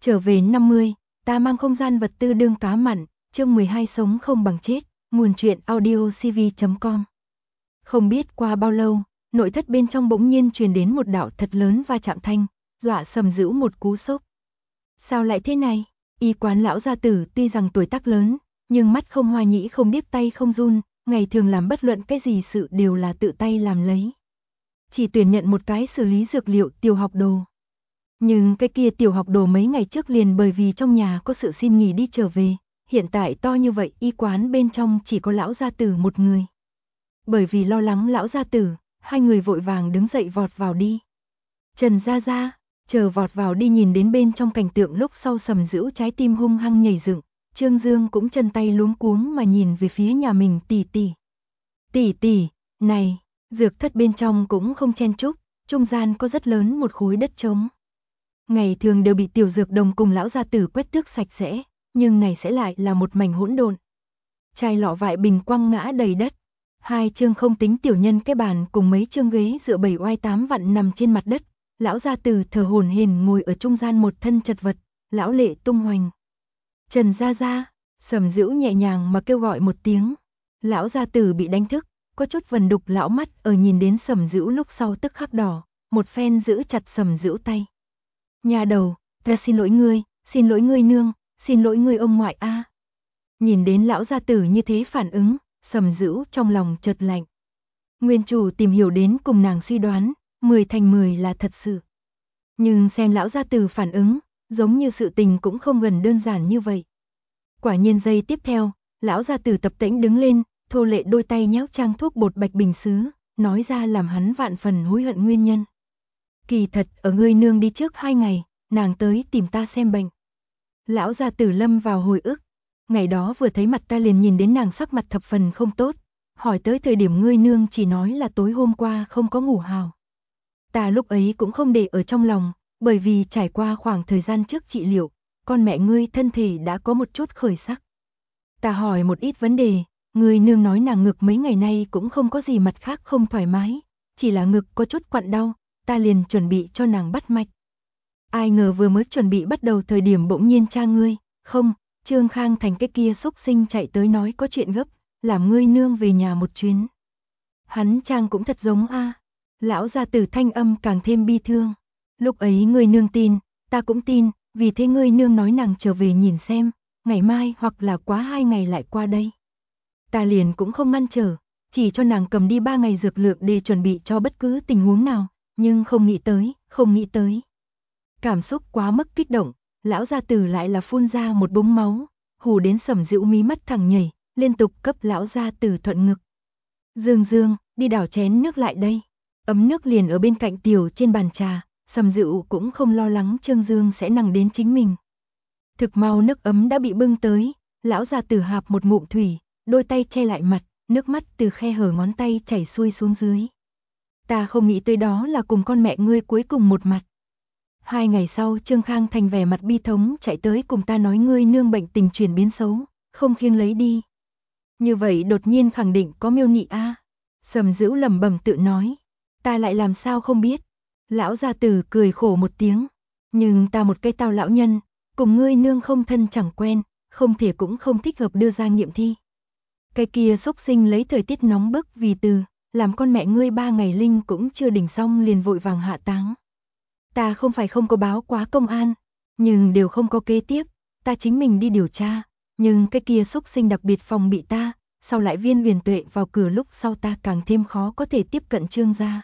Trở về 50, ta mang không gian vật tư đương cá mặn, chương 12 sống không bằng chết, nguồn truyện audiocv.com. Không biết qua bao lâu, nội thất bên trong bỗng nhiên truyền đến một đạo thật lớn va chạm thanh, dọa Sầm Dữu một cú sốc. Sao lại thế này? Y quán lão gia tử tuy rằng tuổi tác lớn, nhưng mắt không hoa nhĩ không điếc tay không run, ngày thường làm bất luận cái gì sự đều là tự tay làm lấy. Chỉ tuyển nhận một cái xử lý dược liệu tiểu học đồ. Nhưng cái kia tiểu học đồ mấy ngày trước liền bởi vì trong nhà có sự xin nghỉ đi trở về, hiện tại to như vậy y quán bên trong chỉ có lão gia tử một người. Bởi vì lo lắng lão gia tử, hai người vội vàng đứng dậy vọt vào đi. Trần Gia Gia, chờ vọt vào đi nhìn đến bên trong cảnh tượng lúc sau Sầm Dữu trái tim hung hăng nhảy dựng, Trương Dương cũng chân tay luống cuống mà nhìn về phía nhà mình tỷ tỷ. Tỷ tỷ, này, dược thất bên trong cũng không chen chúc, trung gian có rất lớn một khối đất trống. Ngày thường đều bị tiểu dược đồng cùng lão gia tử quét tước sạch sẽ, nhưng này sẽ lại là một mảnh hỗn độn. Chai lọ vại bình quăng ngã đầy đất. Hai chương không tính tiểu nhân cái bàn cùng mấy chương ghế dựa 7 oai 8 vặn nằm trên mặt đất. Lão gia tử thở hổn hển ngồi ở trung gian một thân chật vật, lão lệ tung hoành. Trần Gia Gia, Sầm Dữu nhẹ nhàng mà kêu gọi một tiếng. Lão gia tử bị đánh thức, có chút vần đục lão mắt ở nhìn đến Sầm Dữu lúc sau tức khắc đỏ, một phen giữ chặt Sầm Dữu tay. Nhà đầu, ta xin lỗi ngươi nương, xin lỗi ngươi ông ngoại a. Nhìn đến lão gia tử như thế phản ứng, Sầm Dữu trong lòng chợt lạnh. Nguyên chủ tìm hiểu đến cùng nàng suy đoán, 10 thành 10 là thật sự. Nhưng xem lão gia tử phản ứng, giống như sự tình cũng không gần đơn giản như vậy. Quả nhiên giây tiếp theo, lão gia tử tập tễnh đứng lên, thô lệ đôi tay nhéo trang thuốc bột bạch bình sứ, nói ra làm hắn vạn phần hối hận nguyên nhân. Kỳ thật ở ngươi nương đi trước 2 ngày, nàng tới tìm ta xem bệnh. Lão gia tử lâm vào hồi ức. Ngày đó vừa thấy mặt ta liền nhìn đến nàng sắc mặt thập phần không tốt. Hỏi tới thời điểm ngươi nương chỉ nói là tối hôm qua không có ngủ hào. Ta lúc ấy cũng không để ở trong lòng, bởi vì trải qua khoảng thời gian trước trị liệu, con mẹ ngươi thân thể đã có một chút khởi sắc. Ta hỏi một ít vấn đề, ngươi nương nói nàng ngực mấy ngày nay cũng không có gì mặt khác không thoải mái, chỉ là ngực có chút quặn đau. Ta liền chuẩn bị cho nàng bắt mạch. Ai ngờ vừa mới chuẩn bị bắt đầu thời điểm bỗng nhiên cha ngươi, không, Trương Khang Thành cái kia xúc sinh chạy tới nói có chuyện gấp, làm ngươi nương về nhà một chuyến. Hắn trang cũng thật giống a. Lão gia tử thanh âm càng thêm bi thương. Lúc ấy ngươi nương tin, ta cũng tin, vì thế ngươi nương nói nàng trở về nhìn xem, ngày mai hoặc là quá 2 ngày lại qua đây. Ta liền cũng không ngăn trở, chỉ cho nàng cầm đi 3 ngày dược lượng để chuẩn bị cho bất cứ tình huống nào. Nhưng không nghĩ tới. Cảm xúc quá mức kích động, lão gia tử lại là phun ra một búng máu, hù đến Sầm Dữu mí mắt thẳng nhảy, liên tục cấp lão gia tử thuận ngực. Dương, đi đảo chén nước lại đây. Ấm nước liền ở bên cạnh tiểu trên bàn trà, Sầm Dữu cũng không lo lắng Trương Dương sẽ nặng đến chính mình. Thực mau nước ấm đã bị bưng tới, lão gia tử hạp một ngụm thủy, đôi tay che lại mặt, nước mắt từ khe hở ngón tay chảy xuôi xuống dưới. Ta không nghĩ tới đó là cùng con mẹ ngươi cuối cùng một mặt. 2 ngày sau Trương Khang Thành vẻ mặt bi thống chạy tới cùng ta nói ngươi nương bệnh tình chuyển biến xấu, không khiêng lấy đi. Như vậy đột nhiên khẳng định có miêu nị a. Sầm Dữu lẩm bẩm tự nói. Ta lại làm sao không biết. Lão gia tử cười khổ một tiếng. Nhưng ta một cái tao lão nhân, cùng ngươi nương không thân chẳng quen, không thể cũng không thích hợp đưa ra nghiệm thi. Cái kia xúc sinh lấy thời tiết nóng bức vì từ. Làm con mẹ ngươi 3 ngày linh cũng chưa đỉnh xong liền vội vàng hạ táng. Ta không phải không có báo quá công an, nhưng đều không có kế tiếp, ta chính mình đi điều tra, nhưng cái kia xúc sinh đặc biệt phòng bị ta, sau lại Viên Huyền Tuệ vào cửa lúc sau ta càng thêm khó có thể tiếp cận Trương gia.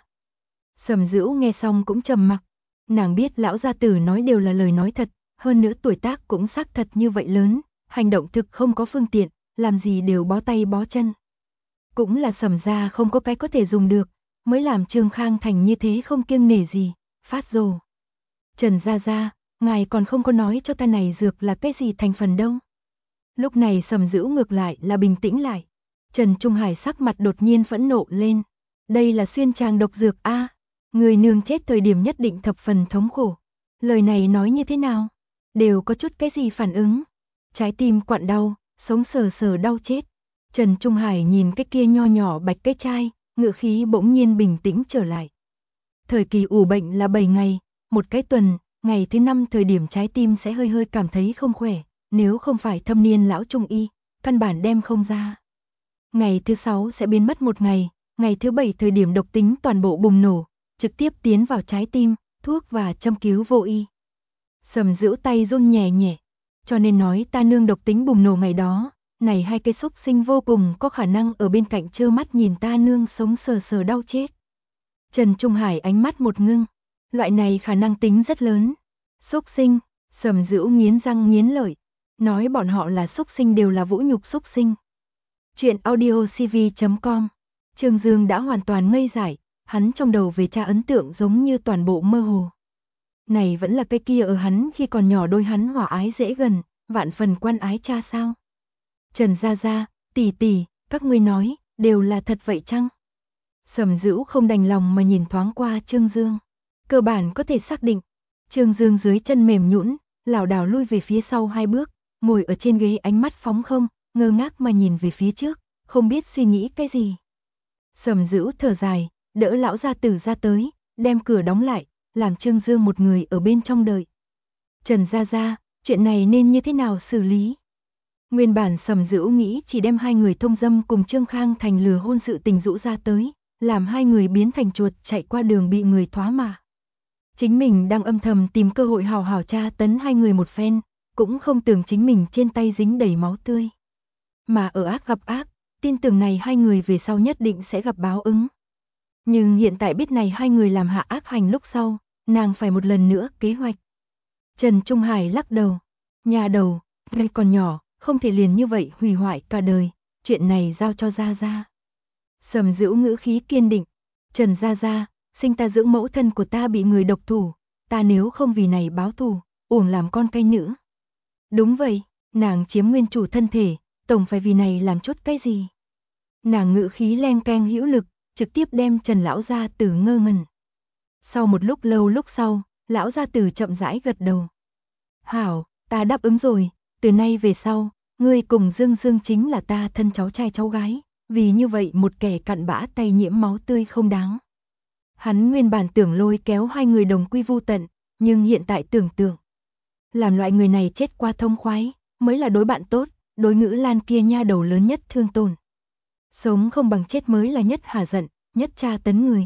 Sầm Dữu nghe xong cũng trầm mặc, nàng biết lão gia tử nói đều là lời nói thật, hơn nữa tuổi tác cũng xác thật như vậy lớn, hành động thực không có phương tiện, làm gì đều bó tay bó chân. Cũng là Sầm gia không có cái có thể dùng được, mới làm Trương Khang Thành như thế không kiêng nể gì, phát rồ. Trần Gia Gia, ngài còn không có nói cho ta này dược là cái gì thành phần đâu. Lúc này Sầm Dữu ngược lại là bình tĩnh lại. Trần Trung Hải sắc mặt đột nhiên phẫn nộ lên. Đây là xuyên tràng độc dược a, người nương chết thời điểm nhất định thập phần thống khổ. Lời này nói như thế nào? Đều có chút cái gì phản ứng. Trái tim quặn đau, sống sờ sờ đau chết. Trần Trung Hải nhìn cái kia nho nhỏ bạch cái chai, ngữ khí bỗng nhiên bình tĩnh trở lại. Thời kỳ ủ bệnh là 7 ngày, một cái tuần, ngày thứ 5 thời điểm trái tim sẽ hơi hơi cảm thấy không khỏe, nếu không phải thâm niên lão trung y, căn bản đem không ra. Ngày thứ 6 sẽ biến mất một ngày thứ 7 thời điểm độc tính toàn bộ bùng nổ, trực tiếp tiến vào trái tim, thuốc và châm cứu vô y. Sầm Dữu tay run nhẹ nhẹ, cho nên nói ta nương độc tính bùng nổ ngày đó, này hai cái xúc sinh vô cùng có khả năng ở bên cạnh trơ mắt nhìn ta nương sống sờ sờ đau chết. Trần Trung Hải ánh mắt một ngưng, loại này khả năng tính rất lớn. Xúc sinh, Sầm Dữu nghiến răng nghiến lợi, nói bọn họ là xúc sinh đều là vũ nhục xúc sinh. Chuyện audiocv.com. Trương Dương đã hoàn toàn ngây dại, hắn trong đầu về cha ấn tượng giống như toàn bộ mơ hồ. Này vẫn là cái kia ở hắn khi còn nhỏ đôi hắn hòa ái dễ gần, vạn phần quan ái cha sao? Trần Gia Gia, tỷ tỷ, các ngươi nói, đều là thật vậy chăng? Sầm Dữu không đành lòng mà nhìn thoáng qua Trương Dương. Cơ bản có thể xác định. Trương Dương dưới chân mềm nhũn, lảo đảo lui về phía sau 2 bước, ngồi ở trên ghế ánh mắt phóng không, ngơ ngác mà nhìn về phía trước, không biết suy nghĩ cái gì. Sầm Dữu thở dài, đỡ lão gia tử ra tới, đem cửa đóng lại, làm Trương Dương một người ở bên trong đợi. Trần Gia Gia, chuyện này nên như thế nào xử lý? Nguyên bản Sầm Dữu nghĩ chỉ đem 2 người thông dâm cùng Trương Khang Thành lừa hôn sự tình rũ ra tới, làm 2 người biến thành chuột chạy qua đường bị người thoá mạ. Chính mình đang âm thầm tìm cơ hội hào hào tra tấn 2 người một phen, cũng không tưởng chính mình trên tay dính đầy máu tươi. Mà ở ác gặp ác, tin tưởng này 2 người về sau nhất định sẽ gặp báo ứng. Nhưng hiện tại biết này 2 người làm hạ ác hành lúc sau, nàng phải một lần nữa kế hoạch. Trần Trung Hải lắc đầu, nhà đầu, ngươi còn nhỏ, không thể liền như vậy hủy hoại cả đời, chuyện này giao cho Gia Gia. Sầm Dữu ngữ khí kiên định, Trần Gia Gia, sinh ta dưỡng mẫu thân của ta bị người độc thủ, ta nếu không vì này báo thù, uổng làm con cay nữ. Đúng vậy, nàng chiếm nguyên chủ thân thể, tổng phải vì này làm chút cái gì. Nàng ngữ khí len keng hữu lực, trực tiếp đem Trần lão gia tử ngơ ngẩn. Sau một lúc lâu lúc sau, lão gia tử chậm rãi gật đầu. Hảo, ta đáp ứng rồi, từ nay về sau, ngươi cùng Dương Dương chính là ta thân cháu trai cháu gái, vì như vậy một kẻ cặn bã tay nhiễm máu tươi không đáng. Hắn nguyên bản tưởng lôi kéo 2 người đồng quy vu tận, nhưng hiện tại tưởng tượng, làm loại người này chết qua thông khoái, mới là đối bạn tốt, đối Ngữ Lan kia nha đầu lớn nhất thương tổn. Sống không bằng chết mới là nhất hà giận, nhất tra tấn người.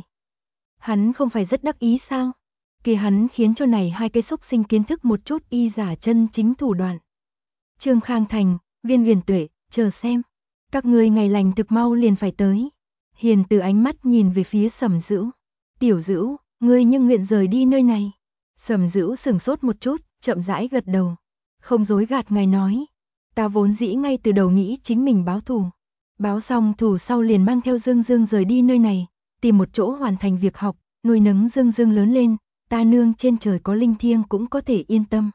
Hắn không phải rất đắc ý sao? Kia hắn khiến cho này 2 cái xúc sinh kiến thức một chút y giả chân chính thủ đoạn. Trương Khang Thành, Viên Huyền Tuệ, chờ xem. Các ngươi ngày lành thực mau liền phải tới. Hiền từ ánh mắt nhìn về phía Sầm Dữu. Tiểu Dữu, ngươi nhưng nguyện rời đi nơi này. Sầm Dữu sửng sốt một chút, chậm rãi gật đầu. Không dối gạt ngài nói. Ta vốn dĩ ngay từ đầu nghĩ chính mình báo thù. Báo xong thù sau liền mang theo Dương Dương rời đi nơi này, tìm một chỗ hoàn thành việc học, nuôi nấng Dương Dương lớn lên, ta nương trên trời có linh thiêng cũng có thể yên tâm.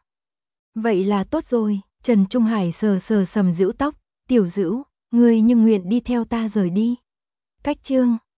Vậy là tốt rồi, Trần Trung Hải sờ sờ Sầm Dữu tóc, Tiểu Dữu, ngươi nhưng nguyện đi theo ta rời đi. Cách chương